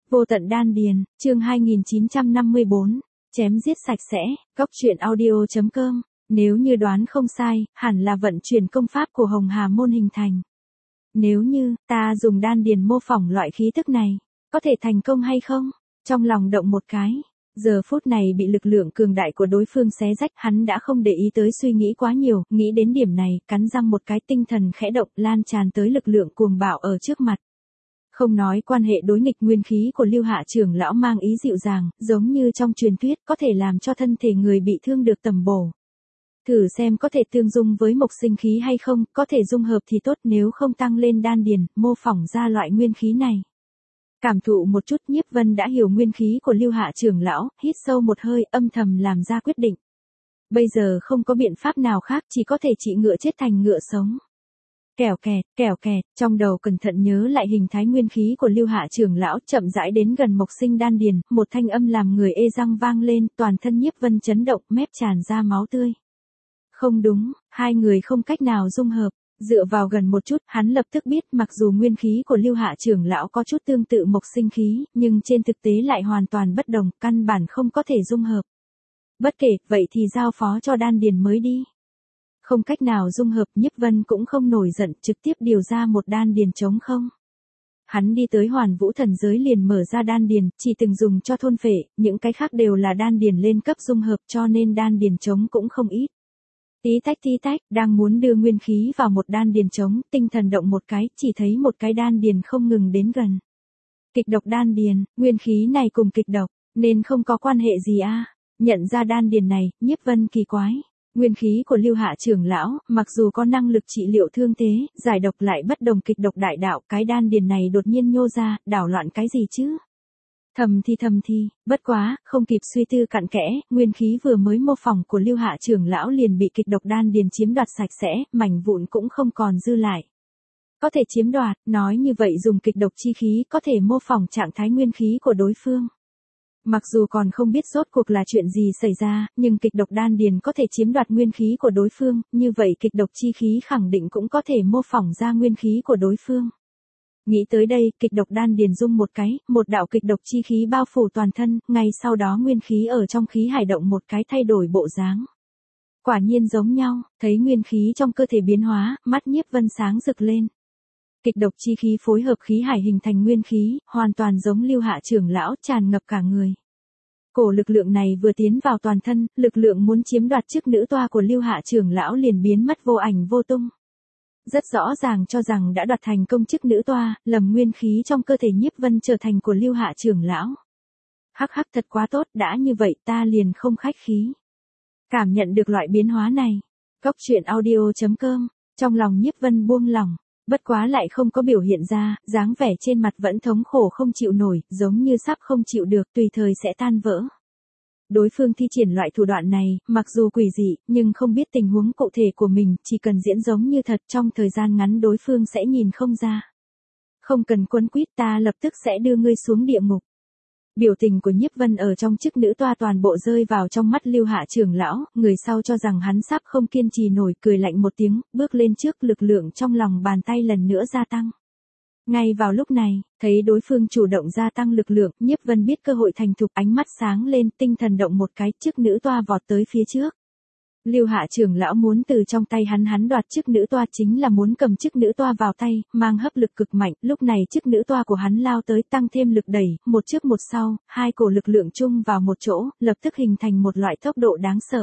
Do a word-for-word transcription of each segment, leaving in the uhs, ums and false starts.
Vô tận đan điền, chương hai nghìn chín trăm năm mươi bốn, chém giết sạch sẽ, góc truyện audio.com. Nếu như đoán không sai, hẳn là vận chuyển công pháp của Hồng Hà môn hình thành. Nếu như, ta dùng đan điền mô phỏng loại khí tức này, có thể thành công hay không? Trong lòng động một cái, giờ phút này bị lực lượng cường đại của đối phương xé rách, hắn đã không để ý tới suy nghĩ quá nhiều, nghĩ đến điểm này, cắn răng một cái, tinh thần khẽ động, lan tràn tới lực lượng cuồng bạo ở trước mặt. Không nói quan hệ đối nghịch, nguyên khí của Lưu Hạ trưởng lão mang ý dịu dàng, giống như trong truyền thuyết, có thể làm cho thân thể người bị thương được tầm bổ. Thử xem có thể tương dung với mộc sinh khí hay không, có thể dung hợp thì tốt, nếu không tăng lên đan điền, mô phỏng ra loại nguyên khí này. Cảm thụ một chút, Nhiếp Vân đã hiểu nguyên khí của Lưu Hạ trưởng lão, hít sâu một hơi, âm thầm làm ra quyết định. Bây giờ không có biện pháp nào khác, chỉ có thể trị ngựa chết thành ngựa sống. Kẻo kẹt, kẻo kẹt, trong đầu cẩn thận nhớ lại hình thái nguyên khí của Lưu Hạ trưởng lão, chậm rãi đến gần mộc sinh đan điền, một thanh âm làm người ê răng vang lên, toàn thân Nhiếp Vân chấn động, mép tràn ra máu tươi. Không đúng, hai người không cách nào dung hợp. Dựa vào gần một chút, hắn lập tức biết mặc dù nguyên khí của Lưu Hạ trưởng lão có chút tương tự mộc sinh khí, nhưng trên thực tế lại hoàn toàn bất đồng, căn bản không có thể dung hợp. Bất kể, vậy thì giao phó cho đan điền mới đi. Không cách nào dung hợp, Nhiếp Vân cũng không nổi giận, trực tiếp điều ra một đan điền trống không. Hắn đi tới Hoàn Vũ thần giới liền mở ra đan điền, chỉ từng dùng cho thôn phệ, những cái khác đều là đan điền lên cấp dung hợp, cho nên đan điền trống cũng không ít. Tí tách tí tách, đang muốn đưa nguyên khí vào một đan điền trống, tinh thần động một cái, chỉ thấy một cái đan điền không ngừng đến gần. Kịch độc đan điền, nguyên khí này cùng kịch độc, nên không có quan hệ gì a. Nhận ra đan điền này, Nhiếp Vân kỳ quái. Nguyên khí của Lưu Hạ trưởng lão, mặc dù có năng lực trị liệu thương thế, giải độc lại bất đồng kịch độc đại đạo, cái đan điền này đột nhiên nhô ra, đảo loạn cái gì chứ? Thầm thì thầm thì, bất quá, không kịp suy tư cặn kẽ, nguyên khí vừa mới mô phỏng của Lưu Hạ trưởng lão liền bị kịch độc đan điền chiếm đoạt sạch sẽ, mảnh vụn cũng không còn dư lại. Có thể chiếm đoạt, nói như vậy dùng kịch độc chi khí có thể mô phỏng trạng thái nguyên khí của đối phương. Mặc dù còn không biết rốt cuộc là chuyện gì xảy ra, nhưng kịch độc đan điền có thể chiếm đoạt nguyên khí của đối phương, như vậy kịch độc chi khí khẳng định cũng có thể mô phỏng ra nguyên khí của đối phương. Nghĩ tới đây, kịch độc đan điền rung một cái, một đạo kịch độc chi khí bao phủ toàn thân, ngay sau đó nguyên khí ở trong khí hải động một cái thay đổi bộ dáng. Quả nhiên giống nhau, thấy nguyên khí trong cơ thể biến hóa, mắt Nhiếp Vân sáng rực lên. Kịch độc chi khí phối hợp khí hải hình thành nguyên khí, hoàn toàn giống Lưu Hạ trưởng lão, tràn ngập cả người. Cổ lực lượng này vừa tiến vào toàn thân, lực lượng muốn chiếm đoạt chức nữ toa của Lưu Hạ trưởng lão liền biến mất vô ảnh vô tung. Rất rõ ràng cho rằng đã đoạt thành công chức nữ toa, lầm nguyên khí trong cơ thể Nhiếp Vân trở thành của Lưu Hạ trưởng lão. Hắc hắc, thật quá tốt, đã như vậy ta liền không khách khí. Cảm nhận được loại biến hóa này, góc truyện audio.com, trong lòng Nhiếp Vân buông lỏng, bất quá lại không có biểu hiện ra, dáng vẻ trên mặt vẫn thống khổ không chịu nổi, giống như sắp không chịu được, tùy thời sẽ tan vỡ. Đối phương thi triển loại thủ đoạn này, mặc dù quỷ dị, nhưng không biết tình huống cụ thể của mình, chỉ cần diễn giống như thật trong thời gian ngắn đối phương sẽ nhìn không ra. Không cần quấn quýt, ta lập tức sẽ đưa ngươi xuống địa ngục. Biểu tình của Nhiếp Vân ở trong chức nữ toa toàn bộ rơi vào trong mắt Lưu Hạ trưởng lão, người sau cho rằng hắn sắp không kiên trì nổi, cười lạnh một tiếng, bước lên trước, lực lượng trong lòng bàn tay lần nữa gia tăng. Ngay vào lúc này, thấy đối phương chủ động gia tăng lực lượng, Nhiếp Vân biết cơ hội thành thục, ánh mắt sáng lên, tinh thần động một cái, chức nữ toa vọt tới phía trước. Lưu Hạ trưởng lão muốn từ trong tay hắn hắn đoạt chức nữ toa, chính là muốn cầm chức nữ toa vào tay, mang hấp lực cực mạnh, lúc này chức nữ toa của hắn lao tới tăng thêm lực đẩy, một trước một sau, hai cổ lực lượng chung vào một chỗ, lập tức hình thành một loại tốc độ đáng sợ.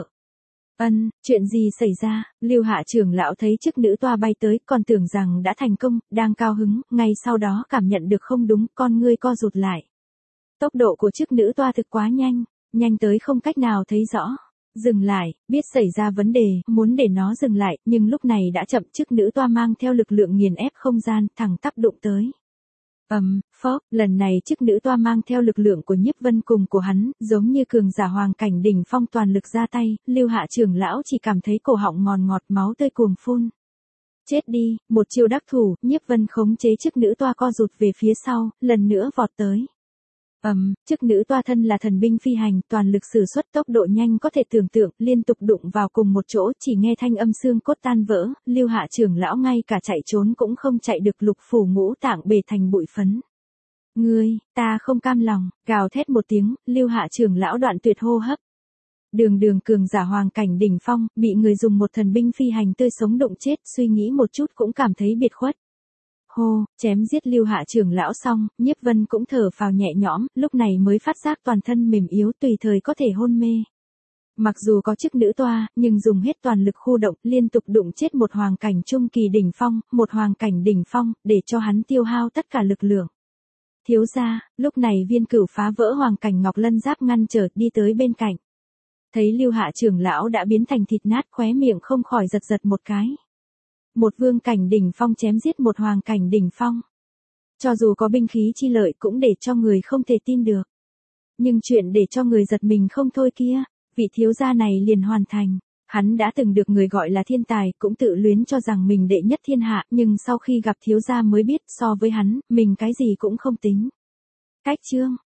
Ân, chuyện gì xảy ra? Lưu Hạ trưởng lão thấy chức nữ toa bay tới, còn tưởng rằng đã thành công, đang cao hứng, ngay sau đó cảm nhận được không đúng, con ngươi co rụt lại. Tốc độ của chức nữ toa thực quá nhanh, nhanh tới không cách nào thấy rõ. Dừng lại, biết xảy ra vấn đề, muốn để nó dừng lại, nhưng lúc này đã chậm, chức nữ toa mang theo lực lượng nghiền ép không gian, thẳng tắp đụng tới. Ầm, um, phốc, lần này chức nữ toa mang theo lực lượng của Nhiếp Vân cùng của hắn, giống như cường giả hoàng cảnh đỉnh phong toàn lực ra tay, Lưu Hạ trưởng lão chỉ cảm thấy cổ họng ngọt ngọt, máu tươi cuồng phun. Chết đi, một chiêu đắc thủ, Nhiếp Vân khống chế chức nữ toa co rụt về phía sau, lần nữa vọt tới. Ầm, um, chức nữ toa thân là thần binh phi hành, toàn lực sử xuất, tốc độ nhanh có thể tưởng tượng, liên tục đụng vào cùng một chỗ, chỉ nghe thanh âm xương cốt tan vỡ, Lưu Hạ trưởng lão ngay cả chạy trốn cũng không chạy được, lục phủ ngũ tạng bể thành bụi phấn. Ngươi, ta không cam lòng, gào thét một tiếng, Lưu Hạ trưởng lão đoạn tuyệt hô hấp. Đường đường cường giả hoàng cảnh đỉnh phong, bị người dùng một thần binh phi hành tươi sống đụng chết, suy nghĩ một chút cũng cảm thấy biệt khuất. Hô, chém giết Lưu Hạ trưởng lão xong, Nhiếp Vân cũng thở phào nhẹ nhõm, lúc này mới phát giác toàn thân mềm yếu tùy thời có thể hôn mê. Mặc dù có chức nữ toa, nhưng dùng hết toàn lực khu động, liên tục đụng chết một hoàng cảnh trung kỳ đỉnh phong, một hoàng cảnh đỉnh phong, để cho hắn tiêu hao tất cả lực lượng. Thiếu gia, lúc này Viên Cửu phá vỡ hoàng cảnh ngọc lân giáp ngăn trở, đi tới bên cạnh. Thấy Lưu Hạ trưởng lão đã biến thành thịt nát, khóe miệng không khỏi giật giật một cái. Một vương cảnh đỉnh phong chém giết một hoàng cảnh đỉnh phong. Cho dù có binh khí chi lợi cũng để cho người không thể tin được. Nhưng chuyện để cho người giật mình không thôi kia, vị thiếu gia này liền hoàn thành. Hắn đã từng được người gọi là thiên tài, cũng tự luyến cho rằng mình đệ nhất thiên hạ, nhưng sau khi gặp thiếu gia mới biết so với hắn, mình cái gì cũng không tính. Cách chương